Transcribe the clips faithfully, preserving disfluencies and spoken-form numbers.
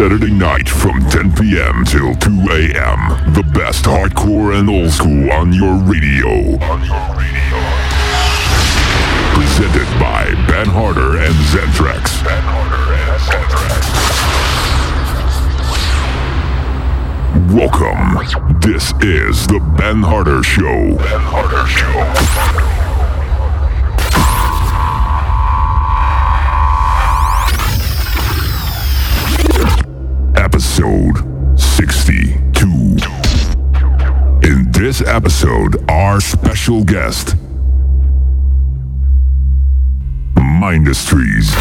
Saturday night from ten p.m. till two a.m. The best hardcore and old school on your radio. On your radio. Presented by Ben Harder and Zentrax. Ben Harder and Zentrax. Welcome. This is the Ben Harder Show. Ben Harder Show. Episode sixty-two. In this episode, our special guest, Mindustries.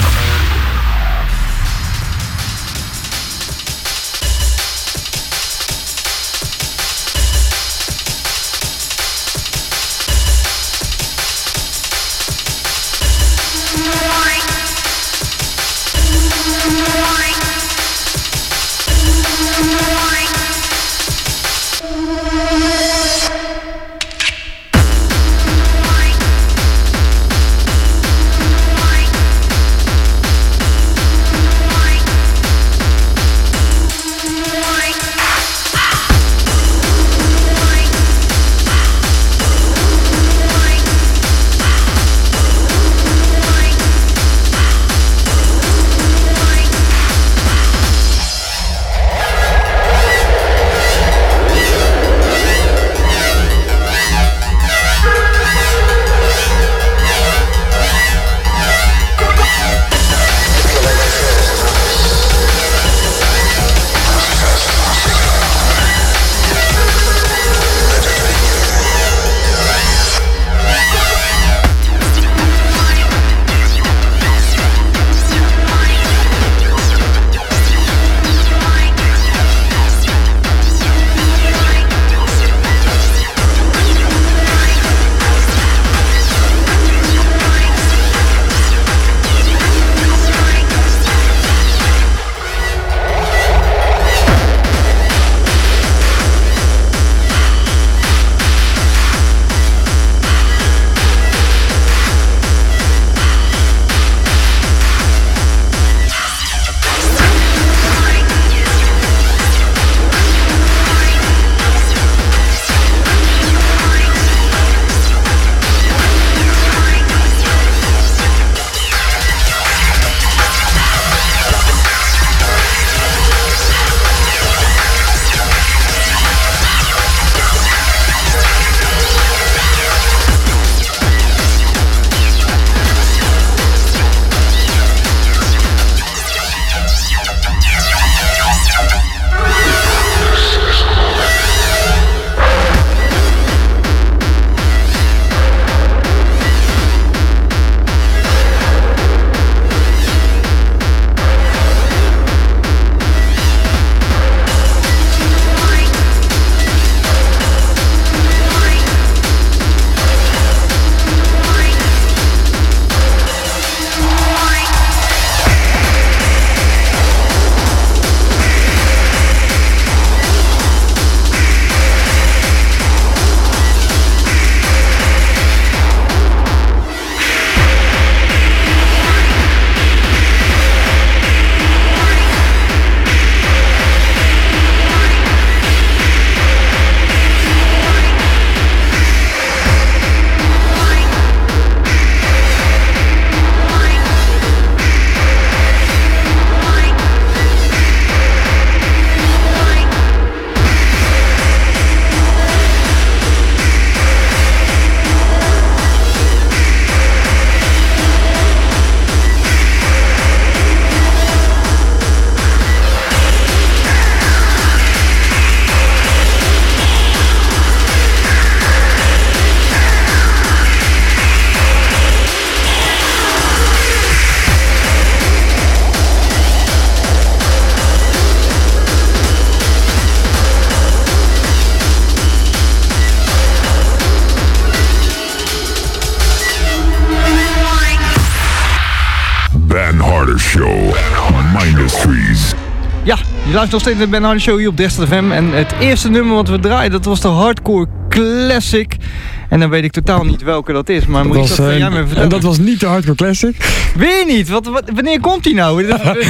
Show, Mindustries. Ja, je luistert nog steeds naar de Ben Harder Show hier op Desktop F M. En het eerste nummer wat we draaien, dat was de Hardcore Classic. En dan weet ik totaal niet welke dat is, maar moet ik dat uh, jij me vertellen? En dat was niet de Hardcore Classic. Weer niet? Wat, wat, wanneer komt die nou? Ja,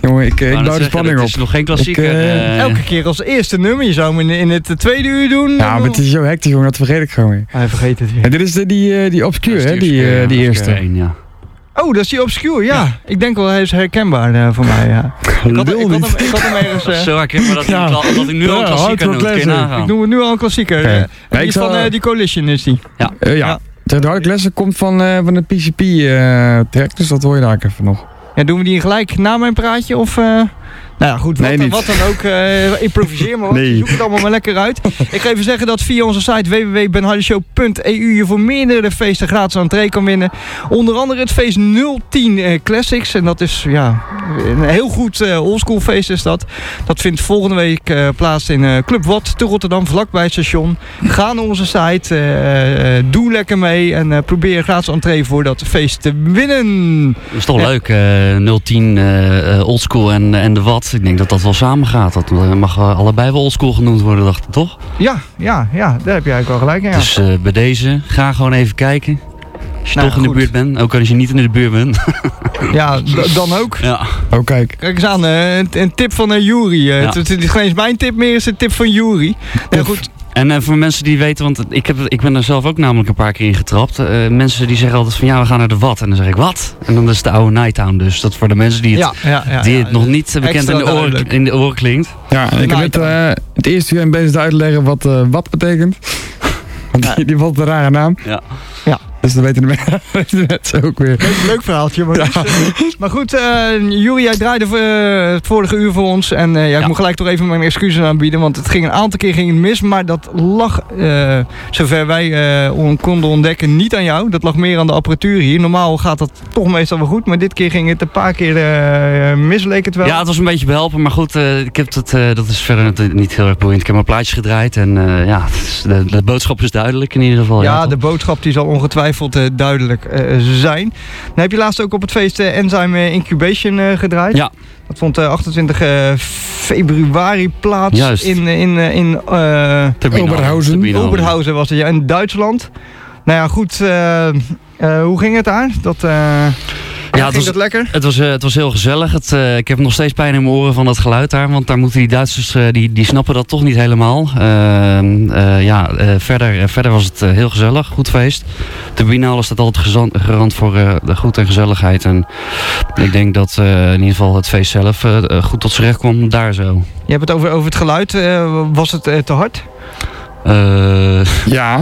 Jongen, ik, ik bouw de zeggen, spanning op. Het is nog geen klassieker. Ik, uh, uh, Elke keer als eerste nummer. Je zou hem in, in het tweede uur doen. Ja, maar het is zo hectisch, jongen. Dat vergeet ik gewoon weer. Hij vergeet het weer. En dit is de, die, uh, die Obscure, hè? Die, uh, ja, die eerste. Een, ja. Oh, dat is die Obscure, ja. ja. Ik denk wel, hij is herkenbaar uh, voor mij, ja. ik, had, ik, had hem, ik had hem ergens... Uh... Zo herkenbaar dat, ja. dat hij nu al een klassieker noemt. Ik noem het nu al een klassieker. Okay. Uh, ja, die zal... van uh, die Coalition is die. Ja. Uh, ja. ja. De harde classic komt van, uh, van de P C P uh, track, dus dat hoor je daar even nog. Ja, doen we die gelijk na mijn praatje of... Uh... Nou ja, goed, wat, nee, dan, wat dan ook, uh, improviseer maar, nee. Zoek het allemaal maar lekker uit. Ik ga even zeggen dat via onze site w w w punt ben hardy show punt e u je voor meerdere feesten gratis entree kan winnen. Onder andere het feest nul tien uh, Classics. En dat is ja, een heel goed uh, oldschool feest is dat. Dat vindt volgende week uh, plaats in uh, Club Watt te Rotterdam, vlakbij het station. Ga naar onze site, uh, uh, doe lekker mee en uh, probeer gratis entree voor dat feest te winnen. Dat is toch ja. leuk, uh, nul tien uh, oldschool en, en de Watt. Ik denk dat dat wel samen gaat. Dat mag allebei wel oldschool genoemd worden, dacht ik, toch? Ja, ja, ja, daar heb je eigenlijk wel gelijk in. Ja. Dus uh, bij deze, ga gewoon even kijken. Als je nou, toch in goed. de buurt bent, ook als je niet in de buurt bent. Ja, d- dan ook. Ja. Oh, kijk. Kijk eens aan, uh, een, een tip van uh, Juri. Uh, ja. Het, het is geen eens mijn tip meer, het is een tip van Juri. Ja, goed. En uh, voor mensen die weten, want ik, heb, ik ben er zelf ook namelijk een paar keer in getrapt. Uh, mensen die zeggen altijd van ja, we gaan naar de Watt. En dan zeg ik wat? En dan is het de oude Nighttown. Dus dat voor de mensen die het, ja, ja, ja, die het ja, nog niet bekend in de, oren, in de oren klinkt. Ja, en ik heb het, uh, het eerste uur bezig te uitleggen wat uh, wat betekent. Want die, die valt een rare naam. Ja. Ja. Dus dan weten de mensen ook weer. Leuk, leuk verhaaltje. Maar, ja. maar goed, uh, Juri, jij draaide uh, het vorige uur voor ons. En uh, ja, ik ja. moet gelijk toch even mijn excuses aanbieden. Want het ging een aantal keer ging het mis. Maar dat lag, uh, zover wij uh, on, konden ontdekken, niet aan jou. Dat lag meer aan de apparatuur hier. Normaal gaat dat toch meestal wel goed. Maar dit keer ging het een paar keer uh, mis, leek het wel. Ja, het was een beetje behelpen. Maar goed, uh, ik heb het, uh, dat is verder niet heel erg boeiend. Ik heb mijn plaatjes gedraaid. En uh, ja, de, de boodschap is duidelijk in ieder geval. Ja, ja de boodschap die zal ongetwijfeld Uh, duidelijk uh, zijn. Dan heb je laatst ook op het feest uh, Enzyme Incubation uh, gedraaid. Ja. Dat vond uh, achtentwintig februari plaats. Juist. in, in, in uh, Oberhausen. Oberhausen was het, ja, in Duitsland. Nou ja, goed. Uh, uh, hoe ging het daar? Dat... Uh, Ja, het was, lekker? Het was, uh, het was heel gezellig. Het, uh, ik heb nog steeds pijn in mijn oren van dat geluid daar. Want daar moeten die Duitsers, uh, die, die snappen dat toch niet helemaal. Uh, uh, ja, uh, verder, uh, verder was het uh, heel gezellig. Goed feest. De Biennale staat altijd gezant, garant voor uh, de goed en gezelligheid. En ik denk dat uh, in ieder geval het feest zelf uh, goed tot z'n recht kwam daar zo. Je hebt het over, over het geluid. Uh, was het uh, te hard? Uh, ja.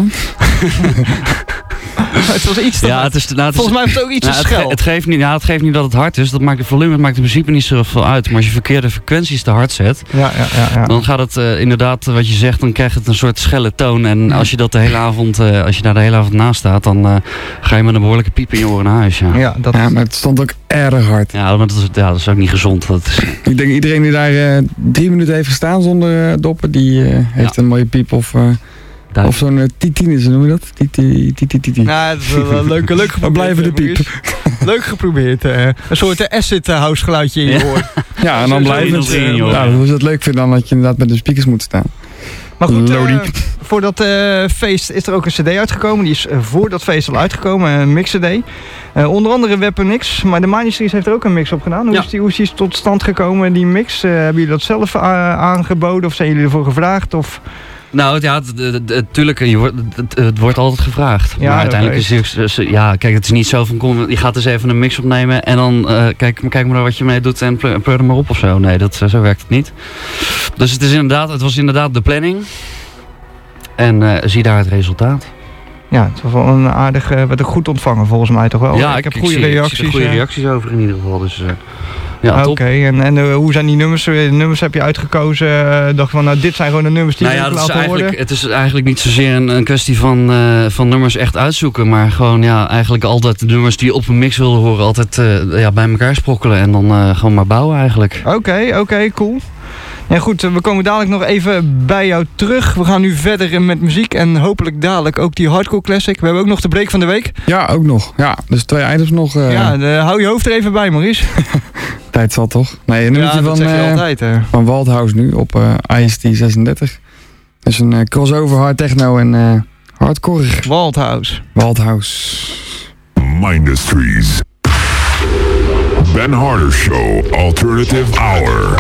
Het was iets te ja, het is, nou, het Volgens mij was het ook iets nou, te schel. Het, het, geeft niet, ja, het geeft niet dat het hard is. Dat maakt het volume, het maakt in principe niet zoveel uit. Maar als je verkeerde frequenties te hard zet, ja, ja, ja, ja. dan gaat het uh, inderdaad, wat je zegt, dan krijgt het een soort schelle toon. En als je dat de hele avond, uh, als je daar de hele avond naast staat, dan uh, ga je met een behoorlijke piep in je oren naar huis. Ja, ja, dat ja maar het stond ook erg hard. Ja, maar dat is, ja, dat is ook niet gezond. Dat is... Ik denk iedereen die daar uh, drie minuten heeft gestaan zonder uh, doppen, die uh, heeft ja. een mooie piep of... Uh, Duik. Of zo'n uh, titine, noem je dat? Titi, titi, titi. Nou, dat is wel een leuke, leuk geprobeerd. We blijven de piep. Leuk geprobeerd. Uh, een soort acid house geluidje in je oor. Ja, en dan blijven het. Uh, ja, hoe ze het leuk vinden, dan dat je inderdaad met de speakers moet staan. Maar goed, uh, voor dat uh, feest is er ook een cd uitgekomen. Die is uh, voor dat feest al uitgekomen, een mix-cd. Uh, onder andere Weapon X, maar de Ministries heeft er ook een mix op gedaan. Hoe, ja. is, die, hoe is die tot stand gekomen, die mix? Uh, hebben jullie dat zelf uh, aangeboden of zijn jullie ervoor gevraagd? Of... Nou ja, natuurlijk, het, het, het wordt altijd gevraagd. Ja, maar uiteindelijk is het, ja, kijk, het is niet zo van, kom, je gaat eens even een mix opnemen en dan uh, kijk, kijk maar wat je mee doet en pleur er maar op of zo. Nee, dat, zo werkt het niet. Dus het, is inderdaad, het was inderdaad de planning en uh, zie daar het resultaat. Ja, het was wel een aardig, uh, werd ook goed ontvangen volgens mij toch wel? Ja, ik, ik heb goede ik zie, reacties. Ik goede reacties over in ieder geval, dus... Uh, Ja, Oké, okay. en, en uh, hoe zijn die nummers? De nummers heb je uitgekozen? Uh, dacht van, nou, dit zijn gewoon de nummers die nou ja, laten is horen? Het is eigenlijk niet zozeer een, een kwestie van, uh, van nummers echt uitzoeken. Maar gewoon ja, eigenlijk altijd de nummers die je op een mix wilde horen, altijd uh, ja, bij elkaar sprokkelen. En dan uh, gewoon maar bouwen eigenlijk. Oké, okay, oké, okay, cool. Ja goed, we komen dadelijk nog even bij jou terug. We gaan nu verder met muziek en hopelijk dadelijk ook die hardcore classic. We hebben ook nog de break van de week. Ja, ook nog. Ja, dus twee items nog. Uh... Ja, de, hou je hoofd er even bij, Maurice. Tijd zal toch? Nee, een ja, dat van, zeg je uh, altijd, hè. Van Waldhouse nu op uh, I S T zesendertig. Dat is een uh, crossover hard techno en uh, hardcore. Waldhouse. Waldhouse. Mindustries. Ben Harder Show Alternative Hour.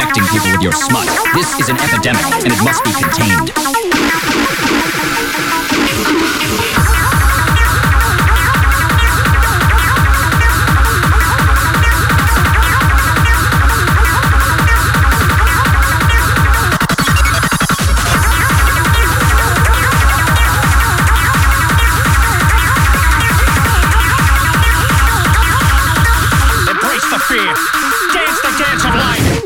infecting people with your smut. This is an epidemic, and it must be contained. Dance the dance of life.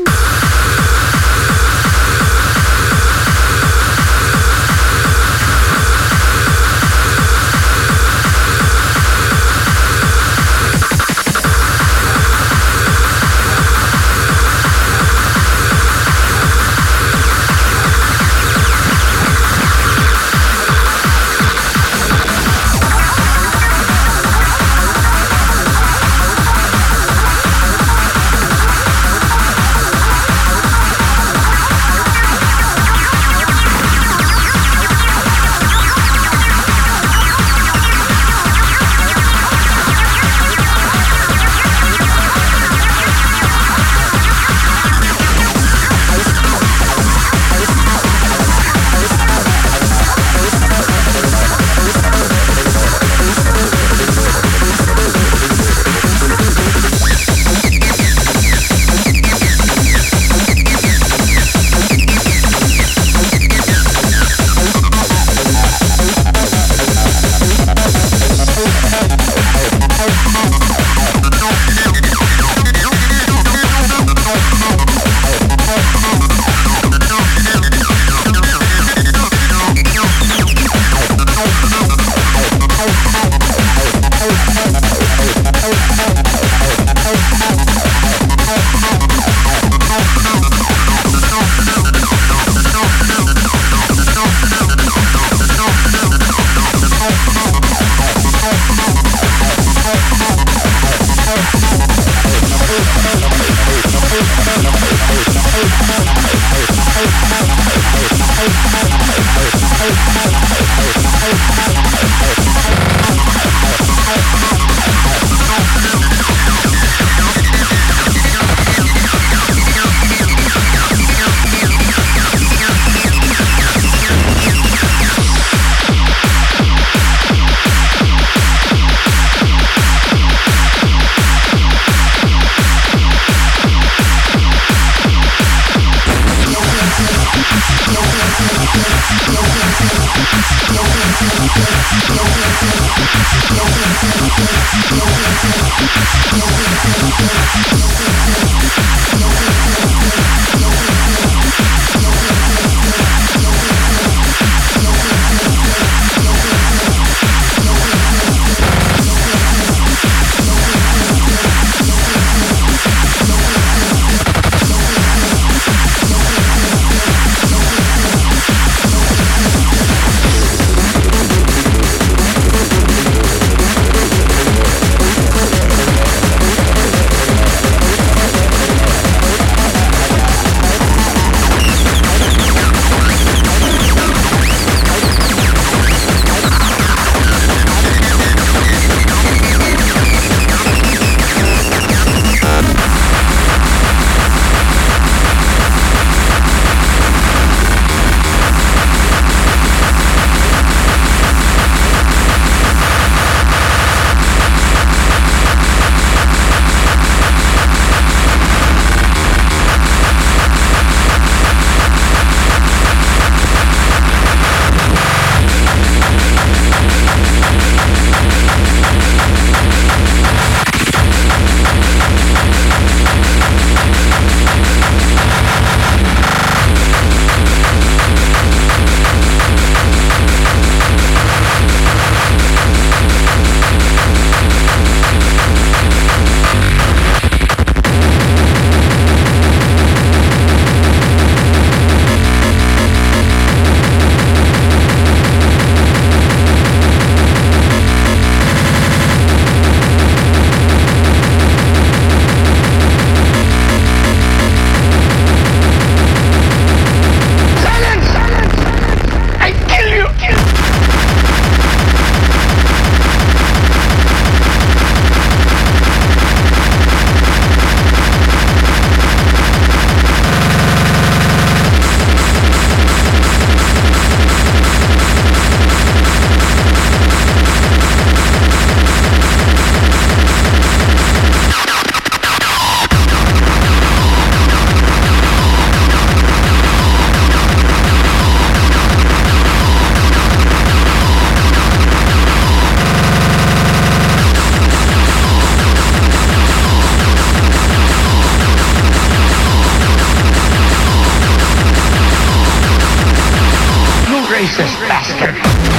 racist bastard.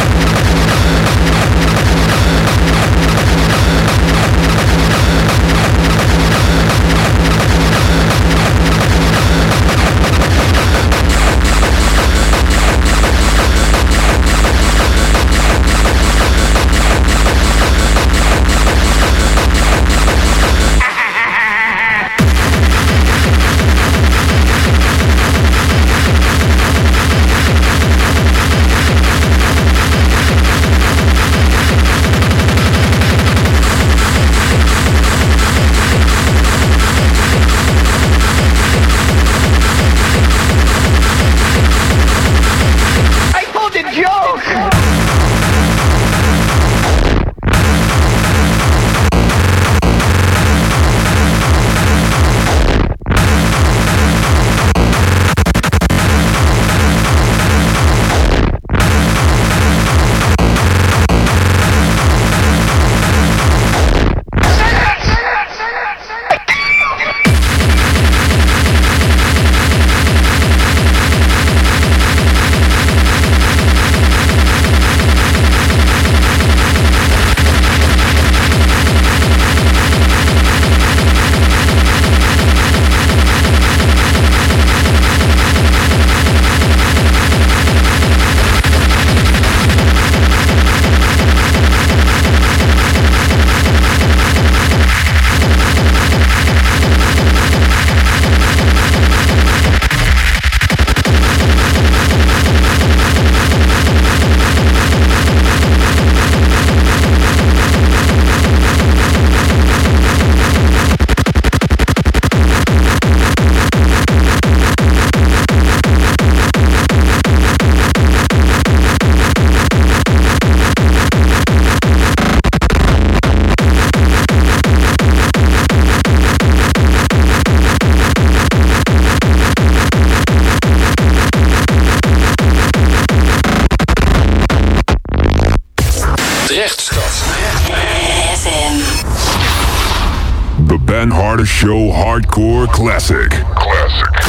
Ben Harder Show Hardcore Classic. Classic.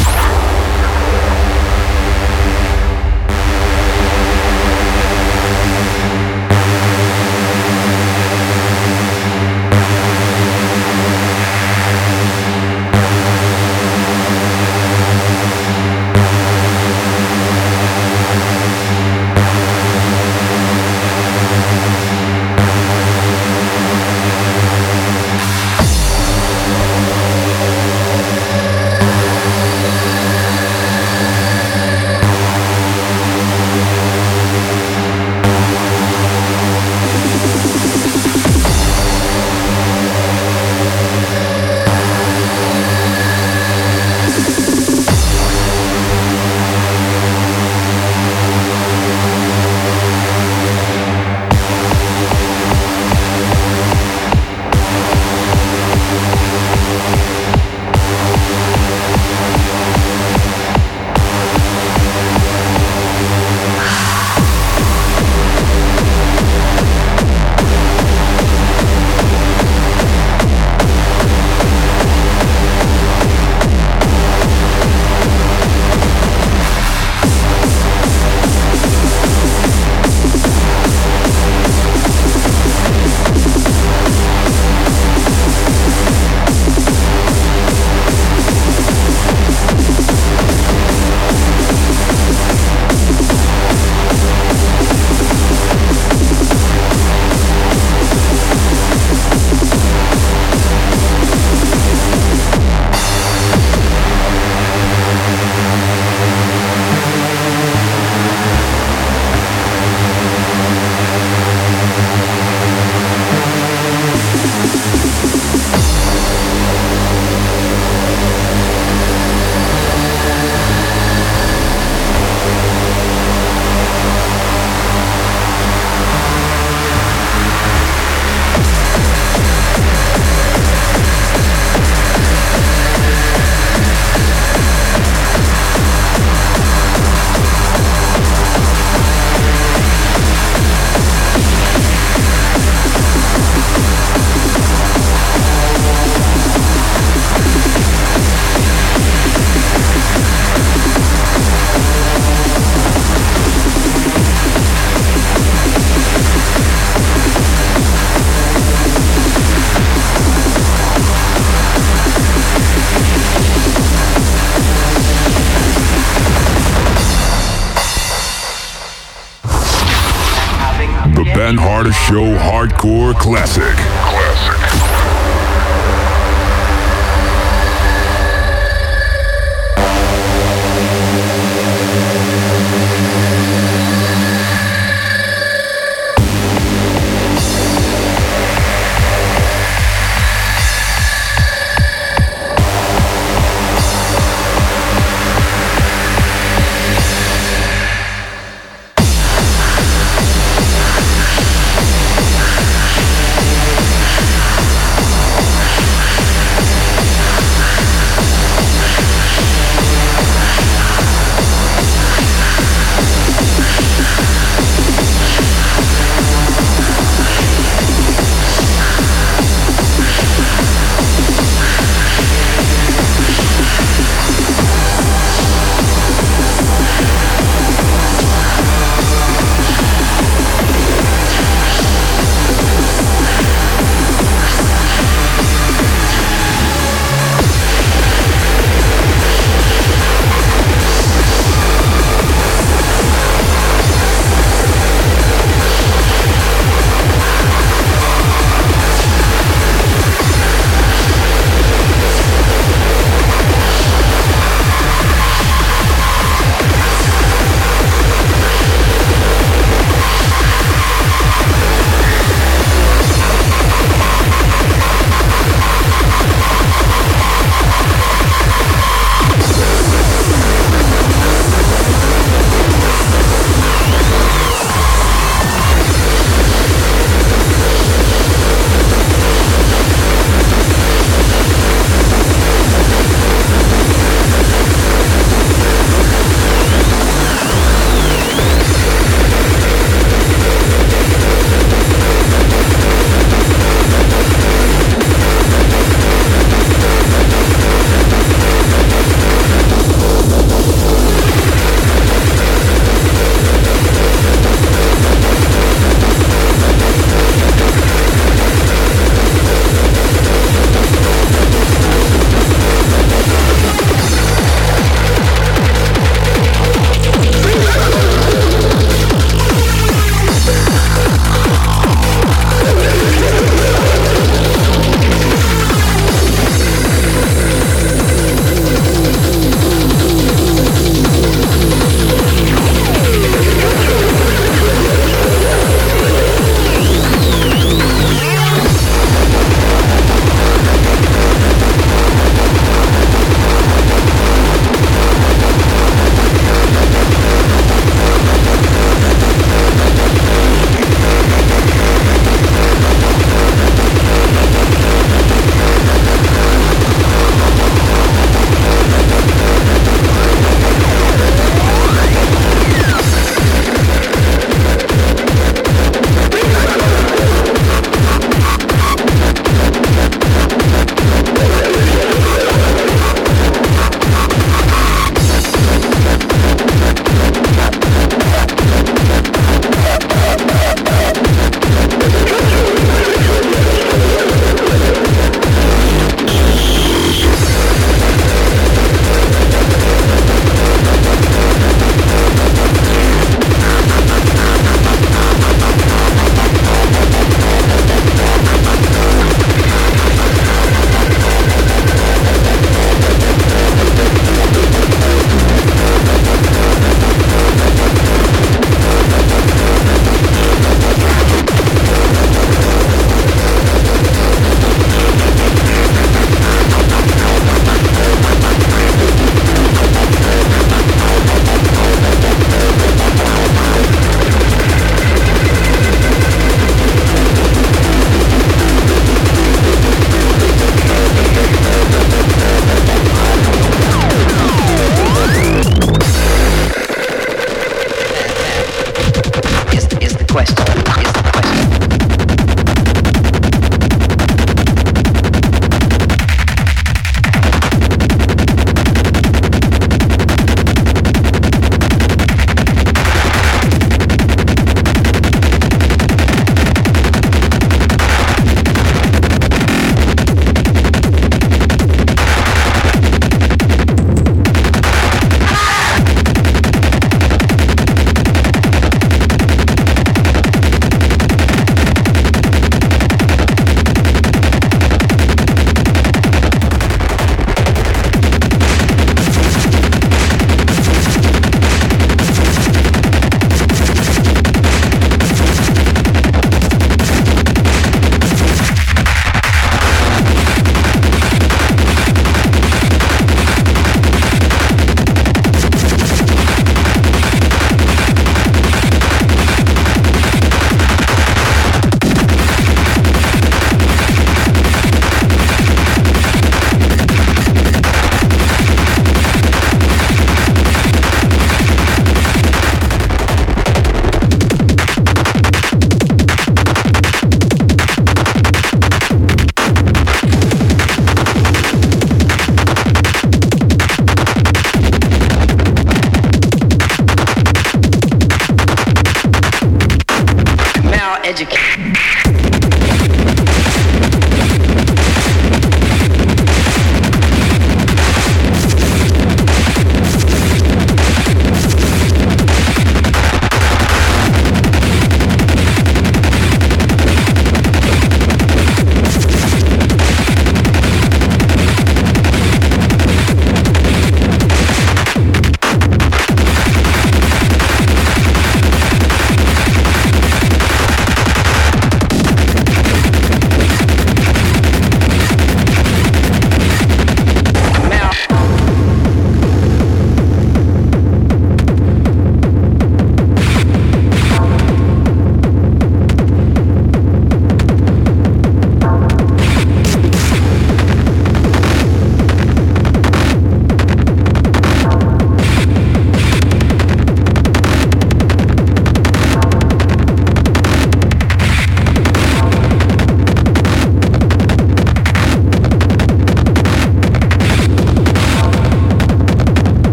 We'll be right back. Ben Harder Show Hardcore Classic. Classic.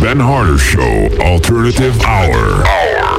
Ben Harder Show Alternative Hour.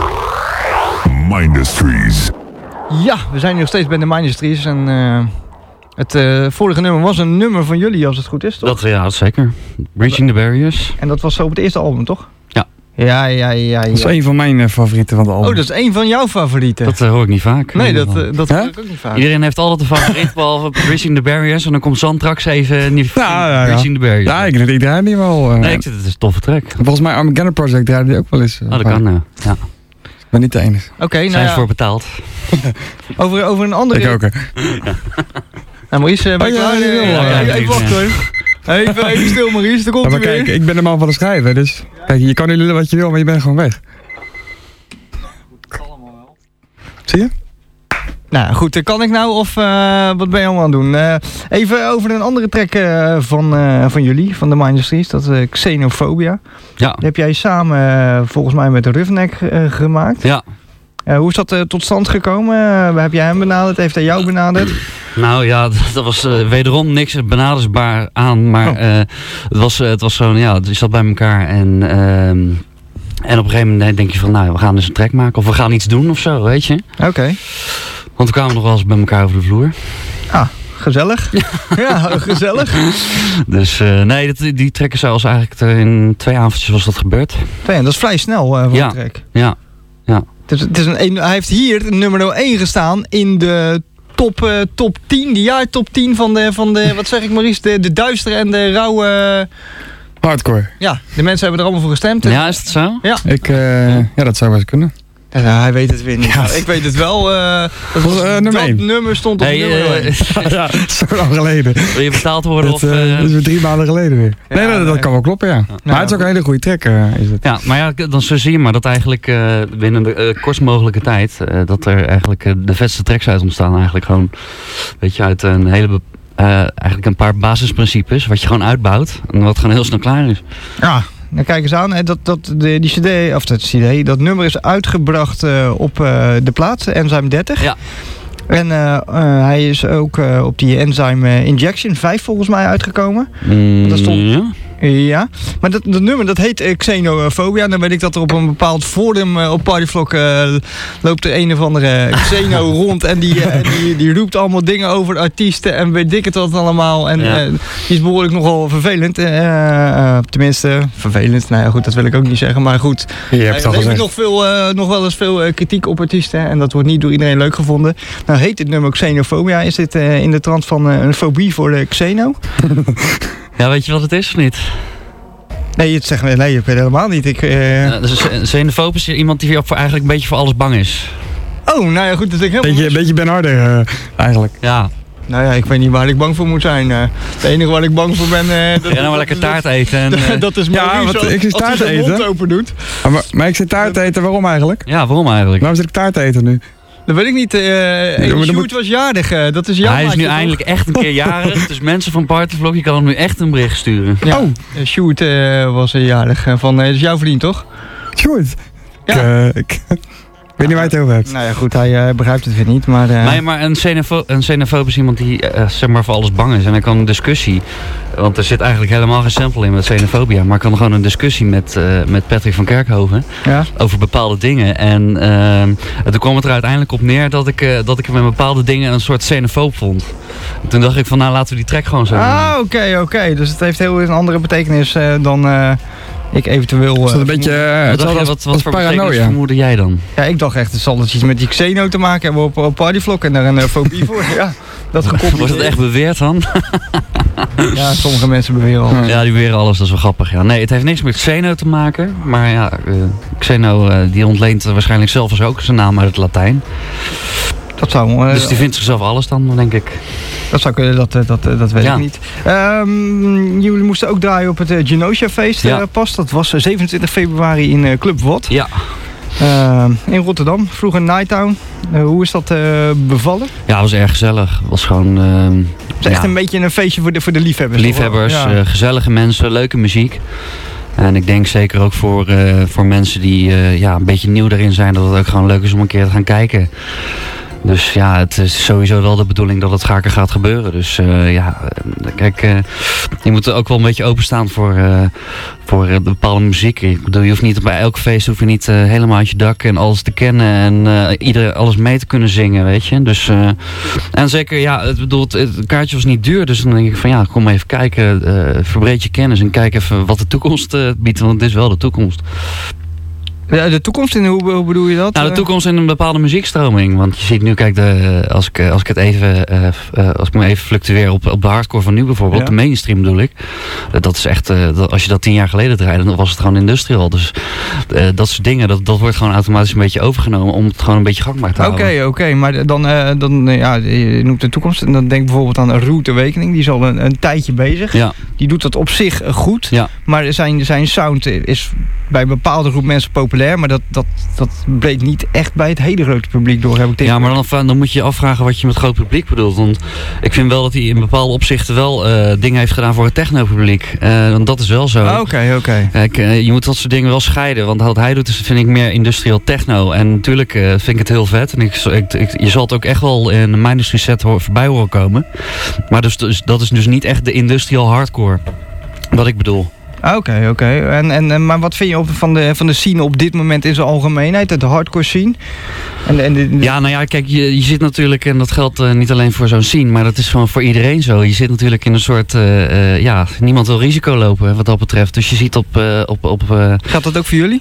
Mindustries. Ja, we zijn hier nog steeds bij de Mindustries en uh, het uh, vorige nummer was een nummer van jullie als het goed is, toch? Dat, ja, zeker. Breaching the Barriers. En dat was zo op het eerste album, toch? Ja. Ja, ja, ja, ja. Dat is een van mijn uh, favorieten van de album. Oh, dat is een van jouw favorieten? Dat uh, hoor ik niet vaak. Nee, dat, uh, dat hoor ik ook niet vaak. Iedereen heeft altijd een favoriet, behalve Breaching the Barriers. En dan komt Zantrax even niet ja, ja, ja. Breaching the Barriers. Ja, ik, ik draai die wel. Uh, nee, ik, het is een toffe track. Volgens mij Armageddon Project draaide die ook wel eens. Uh, oh, dat kan, ja. ja. Ik ben niet de enige. Oké, okay, nou zijn ja. ze voor betaald. over, over een andere... Ik ook, hè. Nou, Maurice, uh, ben je oh, klaar? Ja, ja, ja, ja, even even wachten hoor. Even, even stil, Maurice, daar komt ja, maar hij weer. Kijk, ik ben de man van de schrijven, dus... Kijk, je kan nu lullen wat je wil, maar je bent gewoon weg. Zie je? Nou goed, kan ik nou of uh, wat ben je allemaal aan het doen? Uh, even over een andere track uh, van, uh, van jullie, van de Mindustries, dat is uh, Xenophobia. Ja. Die heb jij samen uh, volgens mij met Roughneck uh, gemaakt. Ja. Uh, hoe is dat uh, tot stand gekomen? Uh, heb jij hem benaderd? Heeft hij jou benaderd? Nou ja, dat was uh, wederom niks benadersbaar aan, maar oh. uh, het was, uh, het was zo'n, ja, je zat bij elkaar en... Uh, En op een gegeven moment denk je van, nou, we gaan dus een track maken. Of we gaan iets doen of zo, weet je. Oké. Okay. Want we kwamen nog wel eens bij elkaar over de vloer. Ah, gezellig. Ja, gezellig. Dus uh, nee, dat, die track is zelfs eigenlijk in twee avondjes was dat gebeurd. Ja, dat is vrij snel uh, van ja. de track. Ja, ja. Het is, het is een, hij heeft hier nummer één gestaan in de top, uh, top tien. De jaar top tien van de, van de wat zeg ik Maurice, de, de duistere en de rauwe... Hardcore. Ja, de mensen hebben er allemaal voor gestemd. Ja, is het zo? Ja. Ik, uh, ja, dat zou wel eens kunnen. Ja, hij weet het weer niet. Ja. Ik weet het wel. Uh, dat was, uh, nummer dat nummer stond op hey, nummer uh, ja, zo lang geleden. Wil je betaald worden? Dat, of, uh, uh, dat is weer drie maanden geleden weer. Ja, nee, nee, dat nee. kan wel kloppen, ja. ja. Maar nou, het is ook een hele goede track. Uh, is het. Ja, maar ja, dan zo zie je maar dat eigenlijk uh, binnen de uh, kortst mogelijke tijd... Uh, dat er eigenlijk uh, de vetste tracks uit ontstaan. Eigenlijk gewoon, weet je, uit een hele... Be- Uh, eigenlijk een paar basisprincipes wat je gewoon uitbouwt en wat gewoon heel snel klaar is. Ja, dan kijk eens aan. Dat, dat, de, die cd, of dat cd, dat nummer is uitgebracht uh, op uh, de plaat, Enzyme dertig. Ja. En uh, uh, hij is ook uh, op die Enzyme Injection vijf volgens mij uitgekomen. Mm, dat stond... ja. Ja, maar dat, dat nummer dat heet uh, Xenophobia. En dan weet ik dat er op een bepaald forum uh, op Partyvlog uh, loopt er een of andere Xeno rond. En die, uh, die, die roept allemaal dingen over artiesten en weet ik het wat allemaal. En ja. uh, die is behoorlijk nogal vervelend. Uh, uh, tenminste, vervelend. Nou ja, goed, dat wil ik ook niet zeggen. Maar goed, je hebt er uh, nog, veel, uh, nog wel eens veel uh, kritiek op artiesten. En dat wordt niet door iedereen leuk gevonden. Nou heet dit nummer Xenophobia. Is dit uh, in de trant van uh, een fobie voor de Xeno? Ja, weet je wat het is of niet? Nee, het zegt nee, ik weet helemaal niet. Ik, uh... uh, dus xenofoob is iemand die voor eigenlijk een beetje voor alles bang is. Oh, nou ja, goed, dat ik helemaal... Beetje, een beetje Ben Harder, uh, eigenlijk. Ja. Nou ja, ik weet niet waar ik bang voor moet zijn. Uh, het enige waar ik bang voor ben... Uh, dat, ja, nou maar lekker taart eten. En, uh, dat is Maurice, ja, wat, ik zit taart als hij zijn eten. mond open doet. Ja, maar, maar ik zit taart eten, waarom eigenlijk? Ja, waarom eigenlijk? Waarom zit ik taart eten nu? Dat weet ik niet. Uh, ja, Sjoerd moet... was jarig. Uh, dat is jouw Hij is nu toch? eindelijk echt een keer jarig. Dus mensen van Partyvlog, je kan hem nu echt een bericht sturen. Ja. Oh. Uh, Sjoerd uh, was uh, jarig. Uh, van, uh, dat is jouw vriend, toch? Sjoerd? Ja. Ik, uh, ik, ik weet niet waar je het over hebt. Nou ja, goed. Hij uh, begrijpt het weer niet. Maar, uh... nee, maar een, xenofo- een xenofoob is iemand die uh, zeg maar voor alles bang is. En hij kan een discussie... Want er zit eigenlijk helemaal geen sample in met xenofobia. Maar ik kan gewoon een discussie met, uh, met Patrick van Kerkhoven. Ja. Over bepaalde dingen. En uh, toen kwam het er uiteindelijk op neer dat ik, uh, dat ik met bepaalde dingen een soort xenofoob vond. En toen dacht ik van nou laten we die track gewoon zo doen. Ah, oké, okay, oké. Okay. Dus het heeft heel een andere betekenis uh, dan... Uh... ik eventueel... Is dat een beetje... Uh, wat, je, als, wat, wat als voor paranoia vermoedde jij dan? Ja, ik dacht echt, het zal iets met die Xeno te maken hebben op, op Partyvlog en daar een uh, fobie voor. Ja, dat gekoppeld. Wordt het echt beweerd dan? Ja, sommige mensen beweren alles. Ja, die beweren alles, dat is wel grappig. Ja. Nee, het heeft niks met Xeno te maken. Maar ja, uh, Xeno uh, die ontleent waarschijnlijk zelf als ook zijn naam uit het Latijn. Dat zou... Uh, dus die vindt zichzelf alles dan, denk ik. Dat zou kunnen, dat, dat, dat weet ja. ik niet. Um, jullie moesten ook draaien op het uh, Genosha feest ja. uh, pas. Dat was uh, zevenentwintig februari in uh, Club Wot. Ja. Uh, in Rotterdam, vroeger Nighttown. Uh, hoe is dat uh, bevallen? Ja, het was erg gezellig. Het was gewoon... Uh, het is echt ja. een beetje een feestje voor de, voor de liefhebbers. Liefhebbers, ja. uh, gezellige mensen, leuke muziek. En ik denk zeker ook voor, uh, voor mensen die uh, ja, een beetje nieuw erin zijn... dat het ook gewoon leuk is om een keer te gaan kijken. Dus ja, het is sowieso wel de bedoeling dat het vaker gaat gebeuren. Dus uh, ja, kijk, uh, je moet er ook wel een beetje openstaan voor, uh, voor uh, bepaalde muziek. Ik bedoel, je hoeft niet bij elk feest hoef je niet uh, helemaal uit je dak en alles te kennen en uh, iedereen alles mee te kunnen zingen, weet je. Dus, uh, en zeker, ja, het, bedoel, het, het kaartje was niet duur, dus dan denk ik van ja, kom even kijken, uh, verbreed je kennis en kijk even wat de toekomst uh, biedt, want het is wel de toekomst. Ja, de toekomst in, hoe, hoe bedoel je dat? Nou, de toekomst in een bepaalde muziekstroming. Want je ziet nu, kijk, de, als, ik, als ik het even, uh, als ik me even fluctueer op, op de hardcore van nu bijvoorbeeld, ja. De mainstream bedoel ik. Dat is echt, uh, dat, als je dat tien jaar geleden draaide, dan was het gewoon industrial. Dus uh, dat soort dingen, dat, dat wordt gewoon automatisch een beetje overgenomen om het gewoon een beetje gangbaar te houden. Oké, okay, oké, okay. Maar dan, uh, dan uh, ja, je noemt de toekomst en dan denk bijvoorbeeld aan Rude Awakening. Die is al een, een tijdje bezig. Ja. Die doet dat op zich goed. Ja. Maar zijn, zijn sound is bij een bepaalde groep mensen populair, maar dat, dat, dat bleek niet echt bij het hele grote publiek door, heb ik tegen. Ja, maar dan, dan moet je je afvragen wat je met groot publiek bedoelt. Want ik vind wel dat hij in bepaalde opzichten wel uh, dingen heeft gedaan voor het technopubliek. Uh, want dat is wel zo. Oké, okay, oké. Okay. Kijk, uh, je moet dat soort dingen wel scheiden. Want wat hij doet, is, vind ik meer industrial techno. En natuurlijk uh, vind ik het heel vet. En ik, ik, ik, je zal het ook echt wel in een industry set hoor, voorbij horen komen. Maar dus, dus, dat is dus niet echt de industrial hardcore. Wat ik bedoel. Oké, okay, oké. Okay. En, en, maar wat vind je op, van, de, van de scene op dit moment in zijn algemeenheid, de hardcore scene? En, en de, de... Ja, nou ja, kijk, je, je zit natuurlijk, en dat geldt uh, niet alleen voor zo'n scene, maar dat is gewoon voor iedereen zo. Je zit natuurlijk in een soort, uh, uh, ja, niemand wil risico lopen wat dat betreft. Dus je ziet op... Uh, op, op uh... Geldt dat ook voor jullie?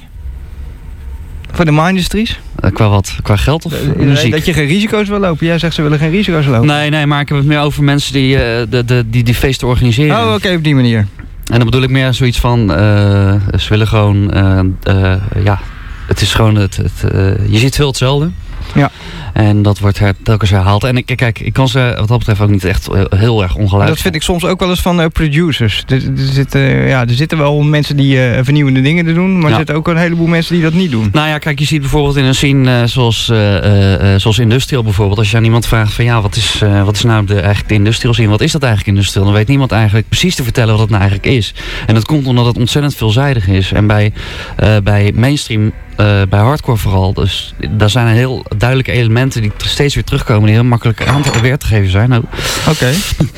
Voor de Mindustries? Uh, qua wat? Qua geld of uh, muziek? Dat je geen risico's wil lopen. Jij zegt ze willen geen risico's lopen. Nee, nee, maar ik heb het meer over mensen die uh, de, de, die, die feesten organiseren. Oh, oké, okay, op die manier. En dan bedoel ik meer zoiets van, uh, ze willen gewoon, uh, uh, ja, het is gewoon, het, het, uh, je ziet veel hetzelfde. Ja. En dat wordt her, telkens herhaald. En ik, kijk, ik kan ze wat dat betreft ook niet echt heel, heel erg ongelijk. Dat vind ik soms ook wel eens van uh, producers. Er, er, zitten, ja, er zitten wel mensen die uh, vernieuwende dingen doen, maar ja. Er zitten ook een heleboel mensen die dat niet doen. Nou ja, kijk, je ziet bijvoorbeeld in een scene uh, zoals, uh, uh, zoals industrial bijvoorbeeld. Als je aan iemand vraagt van ja, wat is, uh, wat is nou de, eigenlijk de industrial scene? Wat is dat eigenlijk industrial? Dan weet niemand eigenlijk precies te vertellen wat het nou eigenlijk is. En dat komt omdat het ontzettend veelzijdig is. En bij, uh, bij mainstream Uh, bij hardcore vooral. Dus daar zijn heel duidelijke elementen die steeds weer terugkomen, die heel makkelijk aan te weer te geven zijn. Oké. Okay.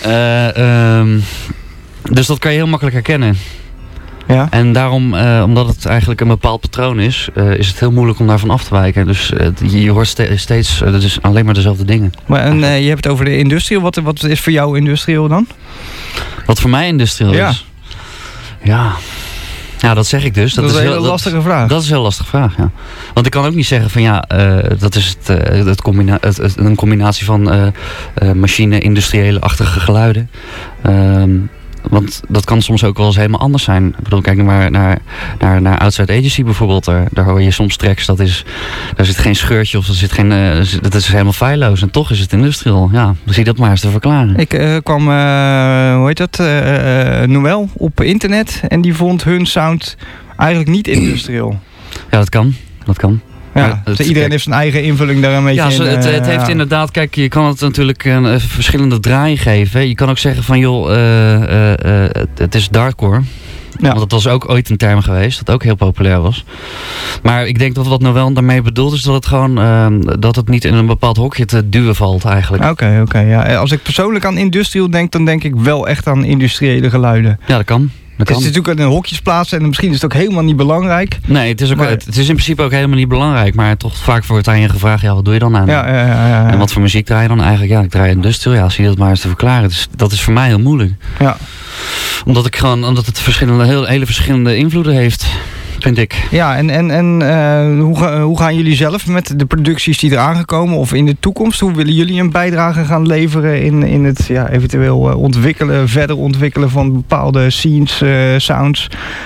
Uh, um, dus dat kan je heel makkelijk herkennen. Ja. En daarom, uh, omdat het eigenlijk een bepaald patroon is, uh, is het heel moeilijk om daarvan af te wijken. Dus uh, je, je hoort ste steeds, uh, dat is alleen maar dezelfde dingen. Maar en, uh, je hebt het over de industrial. Wat, wat is voor jou industrial dan? Wat voor mij industrial ja. is? Ja... Ja, dat zeg ik dus. Dat, dat is een heel, hele lastige dat, vraag. Dat is een heel lastige vraag, ja. Want ik kan ook niet zeggen van ja, uh, dat is het, uh, het, combina het, het een combinatie van uh, uh, machine, industriële-achtige geluiden. Um, Want dat kan soms ook wel eens helemaal anders zijn. Ik bedoel, kijk maar naar, naar, naar Outside Agency bijvoorbeeld. Daar, daar hoor je soms tracks, dat is, daar zit geen scheurtje of er zit geen, uh, dat is helemaal feilloos. En toch is het industrial. Ja, dan zie je dat maar eens te verklaren. Ik uh, kwam, uh, hoe heet dat, uh, uh, Noël op internet. En die vond hun sound eigenlijk niet industrial. Ja, dat kan. Dat kan. Ja, het, iedereen kijk, heeft zijn eigen invulling daar een beetje ja, in. Het, het heeft ja. inderdaad, kijk, je kan het natuurlijk een uh, verschillende draai geven. Je kan ook zeggen van, joh, uh, uh, uh, het is darkcore. Ja. Want dat was ook ooit een term geweest, dat ook heel populair was. Maar ik denk dat wat Noël daarmee bedoelt is dat het gewoon, uh, dat het niet in een bepaald hokje te duwen valt eigenlijk. Oké, okay, oké. Okay, ja. Als ik persoonlijk aan industrial denk, dan denk ik wel echt aan industriële geluiden. Ja, dat kan. Het is natuurlijk in hokjes plaatsen en misschien is het ook helemaal niet belangrijk. Nee, het is, ook, maar, het is in principe ook helemaal niet belangrijk. Maar toch vaak wordt aan je gevraagd, ja, wat doe je dan aan? Ja, ja, ja, ja. En wat voor muziek draai je dan eigenlijk? Ja, ik draai industrial. Ja, zie je dat maar eens te verklaren. Dus dat is voor mij heel moeilijk. Ja. Omdat ik gewoon, omdat het verschillende, heel, hele verschillende invloeden heeft. Vind ik. Ja, en, en, en uh, hoe, ga, hoe gaan jullie zelf met de producties die er aangekomen of in de toekomst? Hoe willen jullie een bijdrage gaan leveren in, in het ja, eventueel uh, ontwikkelen, verder ontwikkelen van bepaalde scenes, uh, sounds?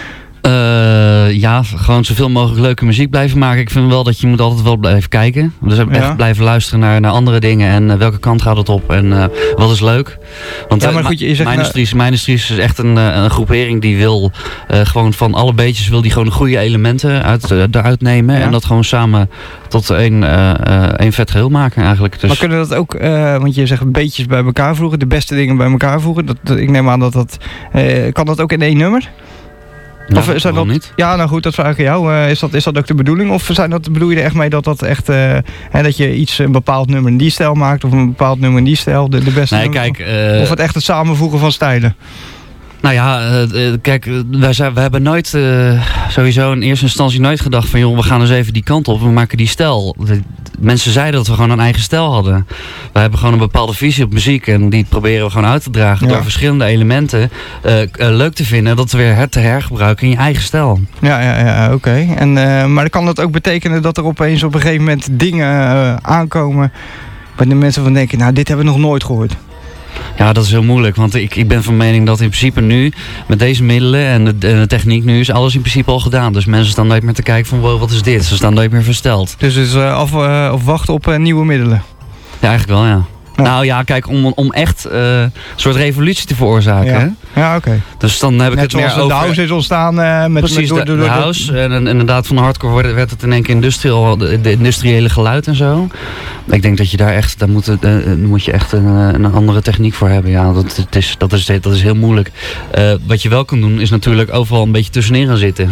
Uh, ja, gewoon zoveel mogelijk leuke muziek blijven maken. Ik vind wel dat je moet altijd wel blijven kijken. Dus echt ja. blijven luisteren naar, naar andere dingen. En uh, welke kant gaat het op en uh, wat is leuk. Want ja, maar goed, je zegt Mindustries, Mindustries is echt een, een groepering die wil uh, gewoon van alle beetjes wil die gewoon de goede elementen uit, uh, eruit nemen. Ja. En dat gewoon samen tot één, uh, uh, één vet geheel maken eigenlijk. Dus. Maar kunnen dat ook, uh, want je zegt beetjes bij elkaar voegen, de beste dingen bij elkaar voegen. Dat, dat, ik neem aan dat dat, uh, kan dat ook in één nummer? Ja, of zijn dat niet? Ja, nou goed, dat vraag ik jou. Uh, is, dat, is dat ook de bedoeling? Of zijn dat, bedoel je er echt mee dat dat echt... Uh, hè, dat je iets, een bepaald nummer in die stijl maakt... of een bepaald nummer in die stijl, de, de beste nee, nummer? Kijk, uh, of het echt het samenvoegen van stijlen? Nou ja, uh, kijk, wij, zijn, wij hebben nooit, uh, sowieso in eerste instantie nooit gedacht van... joh, we gaan eens even die kant op, we maken die stijl. De, mensen zeiden dat we gewoon een eigen stijl hadden. We hebben gewoon een bepaalde visie op muziek... en die proberen we gewoon uit te dragen ja. door verschillende elementen uh, uh, leuk te vinden... dat we weer her te hergebruiken in je eigen stijl. Ja, ja, ja oké. Okay. Uh, maar kan dat ook betekenen dat er opeens op een gegeven moment dingen uh, aankomen... waar de mensen van denken, nou dit hebben we nog nooit gehoord? Ja, dat is heel moeilijk, want ik, ik ben van mening dat in principe nu, met deze middelen en de, en de techniek nu, is alles in principe al gedaan. Dus mensen staan nooit meer te kijken van, wow, wat is dit? Ze staan nooit meer versteld. Dus het is uh, af, uh, of wachten op uh, nieuwe middelen? Ja, eigenlijk wel, ja. Ja. Nou ja, kijk, om, om echt uh, een soort revolutie te veroorzaken. Ja, ja oké. Okay. Dus dan heb ik Net het meer over... de house is ontstaan uh, met... Precies, met door, de, door, door, de house. En, en inderdaad, van de hardcore werd het in één keer industrieel, de, de industriële geluid en zo. Ik denk dat je daar echt, daar moet, uh, moet je echt een, een andere techniek voor hebben. Ja, dat, het is, dat, is, dat is heel moeilijk. Uh, wat je wel kan doen, is natuurlijk overal een beetje tussenin gaan zitten.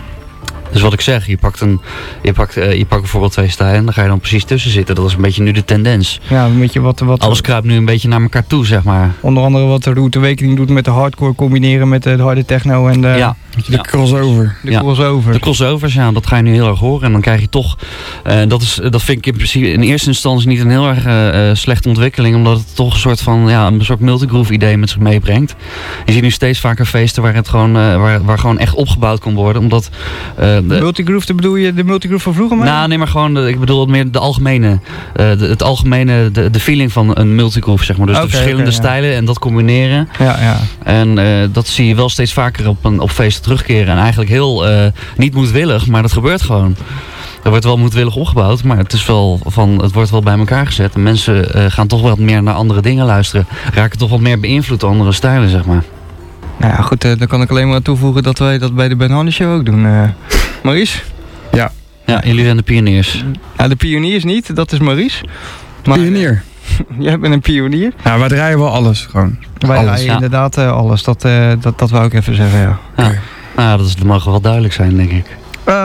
Dus wat ik zeg, je pakt, een, je pakt, uh, je pakt bijvoorbeeld twee stijlen en dan ga je dan precies tussen zitten. Dat is een beetje nu de tendens. Ja, een beetje wat, wat, alles kruipt nu een beetje naar elkaar toe, zeg maar. Onder andere wat de Route Awakening doet met de hardcore combineren met de harde techno en de, ja. de ja. crossover. De ja. crossovers. De crossovers, ja, dat ga je nu heel erg horen. En dan krijg je toch, uh, dat, is, dat vind ik in principe in eerste instantie niet een heel erg uh, slechte ontwikkeling. Omdat het toch een soort van, ja, een soort multigroove idee met zich meebrengt. Je ziet nu steeds vaker feesten waar het gewoon, uh, waar, waar gewoon echt opgebouwd kan worden. Omdat... Uh, de multigroove, bedoel je de multigroove van vroeger? Maar? Nou, nee, maar gewoon, de, ik bedoel meer de algemene, uh, de, het algemene, de, de feeling van een multigroove, zeg maar. Dus okay, de verschillende okay, stijlen ja. en dat combineren. Ja, ja. En uh, dat zie je wel steeds vaker op, een, op feesten terugkeren. En eigenlijk heel, uh, niet moedwillig, maar dat gebeurt gewoon. Er wordt wel moedwillig opgebouwd, maar het, is wel van, het wordt wel bij elkaar gezet. En mensen uh, gaan toch wat meer naar andere dingen luisteren. Raken toch wat meer beïnvloed door andere stijlen, zeg maar. Nou ja, goed, uh, dan kan ik alleen maar toevoegen dat wij dat bij de Ben Hanne Show ook doen. Uh, Maurice? Ja. Ja, jullie zijn de pioniers. Ja, de pioniers niet, dat is Maurice. Maar, pionier. Jij bent een pionier. Ja, wij draaien wel alles gewoon. Wij alles. draaien Ja. inderdaad uh, alles, dat, uh, dat, dat wou ik even zeggen, ja. Ja. Nou, dat, is, dat mag wel duidelijk zijn, denk ik.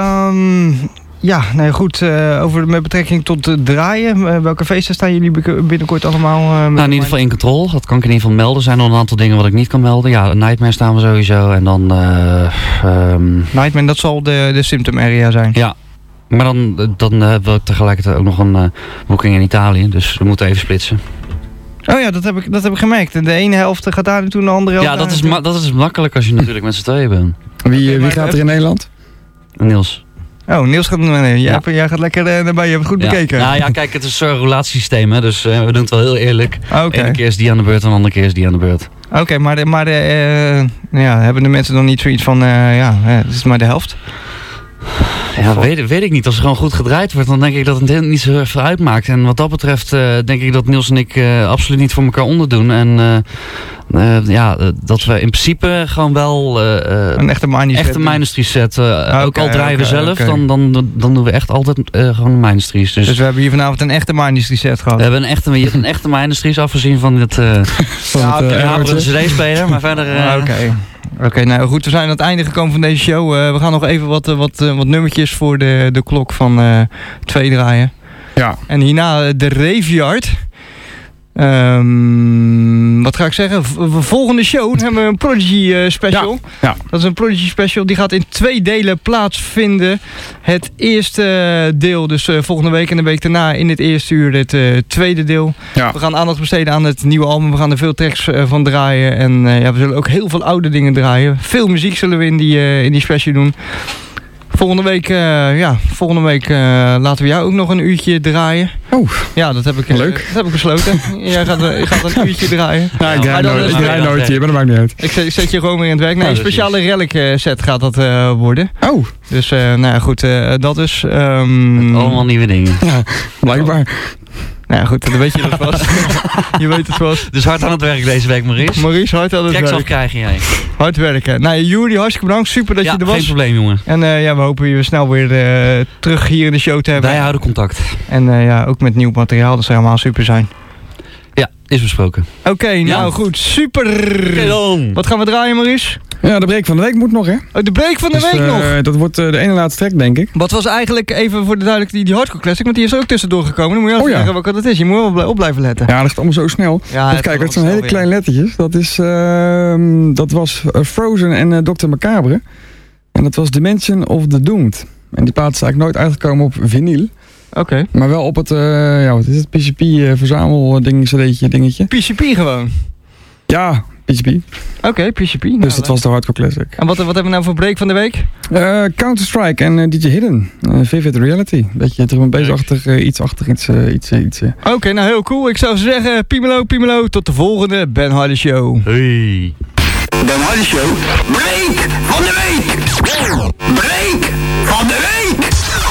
Um, ja, nee, goed. Uh, over, met betrekking tot uh, draaien. Uh, welke feesten staan jullie binnenkort allemaal? Uh, nou, in ieder geval in control. Dat kan ik in ieder geval melden. Er zijn nog een aantal dingen wat ik niet kan melden. Ja, Nightmare staan we sowieso. En dan... Uh, um... Nightmare, dat zal de, de Symptom Area zijn. Ja. Maar dan, dan uh, hebben we tegelijkertijd ook nog een uh, boeking in Italië. Dus we moeten even splitsen. Oh ja, dat heb ik, dat heb ik gemerkt. De ene helft gaat daar naartoe, de andere helft. Ja, dat is, ma- dat is makkelijk als je natuurlijk met z'n tweeën bent. Wie, wie gaat er in Nederland? Niels. Oh, Niels gaat naar nee, jij, ja. jij gaat lekker uh, naar bij. Je hebt het goed ja. bekeken. Nou ja, kijk, het is een relatiesysteem, hè, dus uh, we doen het wel heel eerlijk. Okay. De ene keer is die aan de beurt en de andere keer is die aan de beurt. Oké, okay, maar, de, maar de, uh, ja, hebben de mensen dan niet zoiets van, uh, ja, het is maar de helft? Ja, weet, weet ik niet. Als er gewoon goed gedraaid wordt, dan denk ik dat het niet zo erg veel uitmaakt. En wat dat betreft uh, denk ik dat Niels en ik uh, absoluut niet voor elkaar onderdoen. En uh, uh, ja, uh, dat we in principe gewoon wel uh, een echte Ministries Ministry set. Uh, okay, ook al draaien okay, we zelf, okay. dan, dan, dan doen we echt altijd uh, gewoon Ministries. Dus, dus we hebben hier vanavond een echte Ministries set gehad. We hebben een echte, een echte Ministries afgezien van dit uh, van het, uh, uh, cd-speler. Maar verder... Uh, Oké. Okay. Oké, okay, nou goed, we zijn aan het einde gekomen van deze show. Uh, we gaan nog even wat, uh, wat, uh, wat nummertjes voor de, de klok van uh, twee draaien. Ja. En hierna uh, de Raveyard. Um, wat ga ik zeggen? V- volgende show hebben we een Prodigy uh, special. Ja, ja. Dat is een Prodigy special. Die gaat in twee delen plaatsvinden. Het eerste uh, deel, dus uh, volgende week en de week daarna in het eerste uur het uh, tweede deel. Ja. We gaan aandacht besteden aan het nieuwe album. We gaan er veel tracks uh, van draaien. En uh, ja, we zullen ook heel veel oude dingen draaien. Veel muziek zullen we in die, uh, in die special doen. Volgende week, uh, ja, volgende week uh, laten we jou ook nog een uurtje draaien. Oh, ja, dat heb ik, leuk. Dat heb ik besloten. Jij gaat, uh, je gaat een uurtje draaien. Ja, ik draai nooit, ik draai nooit hier, maar dat maakt niet uit. Ik zet, zet je gewoon weer in het werk. Nee, een speciale relic uh, set gaat dat uh, worden. Oh. Dus, uh, nou ja, goed, uh, dat is... Um... Allemaal nieuwe dingen. Ja, blijkbaar. Nou ja, goed, dan weet je het vast. Je weet het vast. Dus hard aan het werk deze week, Maurice. Maurice, hard aan het Tracks werk. krijgen jij. Hard werken. Nou, Juri, hartstikke bedankt. Super dat ja, je er was. geen probleem, jongen. En uh, ja, we hopen je snel weer uh, terug hier in de show te hebben. Wij houden contact. En uh, ja, ook met nieuw materiaal. Dat zou helemaal super zijn. Ja, is besproken. Oké, okay, nou ja. Goed. Super. Okay, wat gaan we draaien, Maurice? Ja, de break van de week moet nog, hè? Oh, de break van de dus, week uh, nog? Dat wordt uh, de ene laatste track, denk ik. Wat was eigenlijk, even voor de duidelijk, die, die Hardcore Classic, want die is er ook tussendoor gekomen. Dan moet je even oh, zeggen ja. wat dat is. Je moet wel blij, op blijven letten. Ja, dat gaat allemaal zo snel. Ja, want kijk, dat zijn hele kleine lettertjes. Dat, is, uh, dat was uh, Frozen en uh, dokter Macabre. En dat was Dimension of the Doomed. En die plaat is eigenlijk nooit uitgekomen op vinyl. Oké. Okay. Maar wel op het, uh, ja, wat is het, P C P uh, verzamel dingetje, dingetje. P C P gewoon? Ja, P C P. Oké, okay, P C P. Nou, dus dat was de Hardcore Classic. En wat, wat hebben we nou voor break van de week? Uh, Counter-Strike en uh, D J Hidden. Uh, Vivid Reality. Beetje drum and bass-achtig, uh, iets achter iets. Uh, iets, uh, iets uh. Oké, okay, nou heel cool. Ik zou zeggen, Piemelo, Piemelo, tot de volgende Ben Hardy Show. Hey. Ben Hardy Show. Break van de week. Break van de week.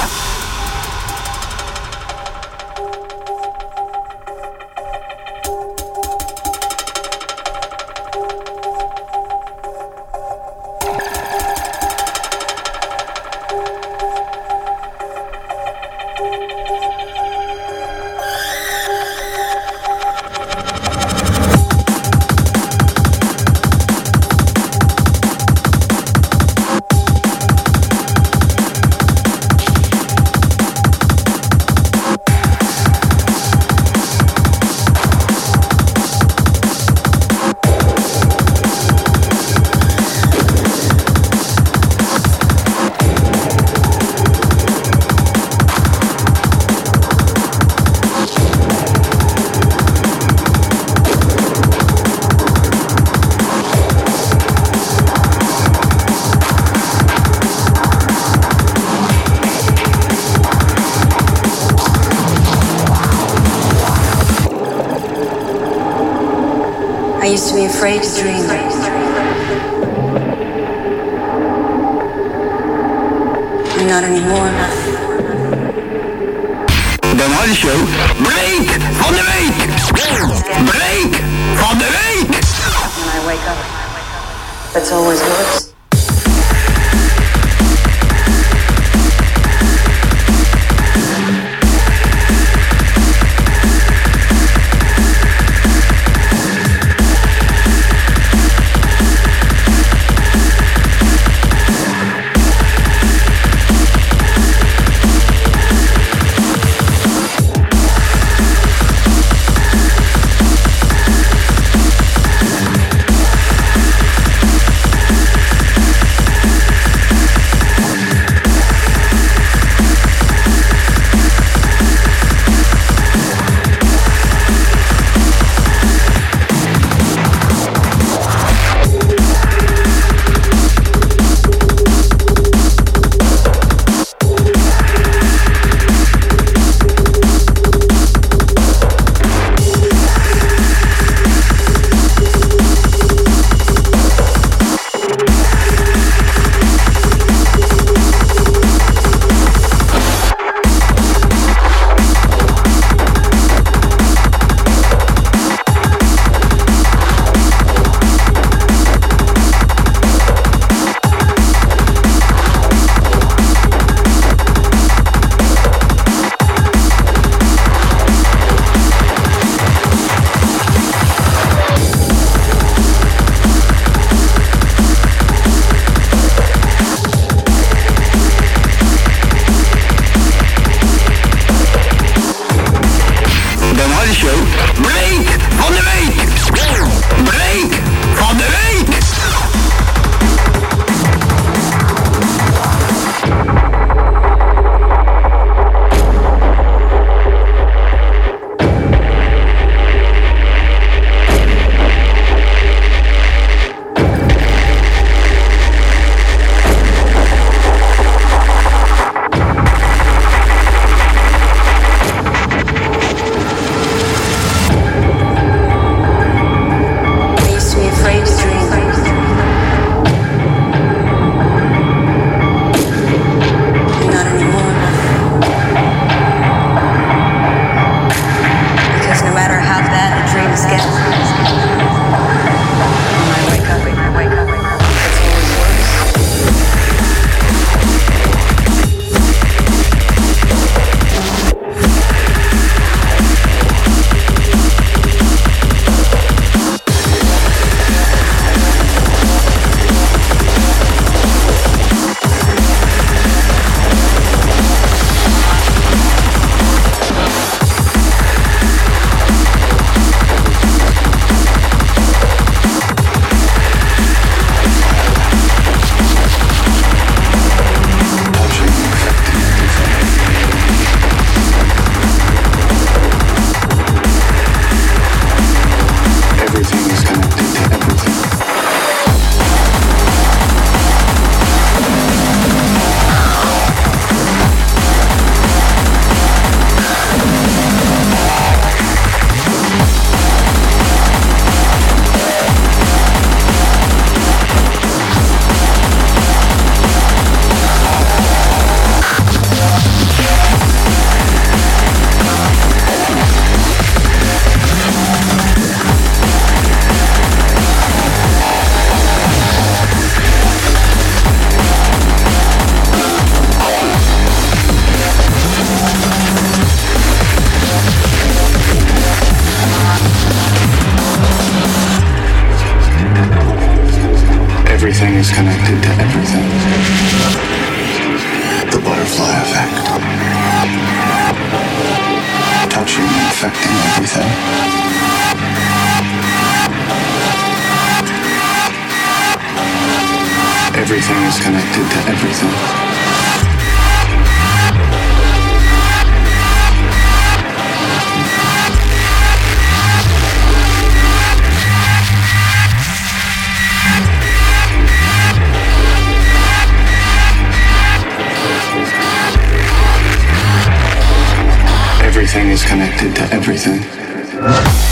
I used to be afraid to dream. I'm not anymore. Ben Hardy Show. Break van de week. Break van de week. When I wake up, that's always works. is connected to everything. The butterfly effect. Touching and affecting everything. Everything is connected to everything. Everything is connected to everything.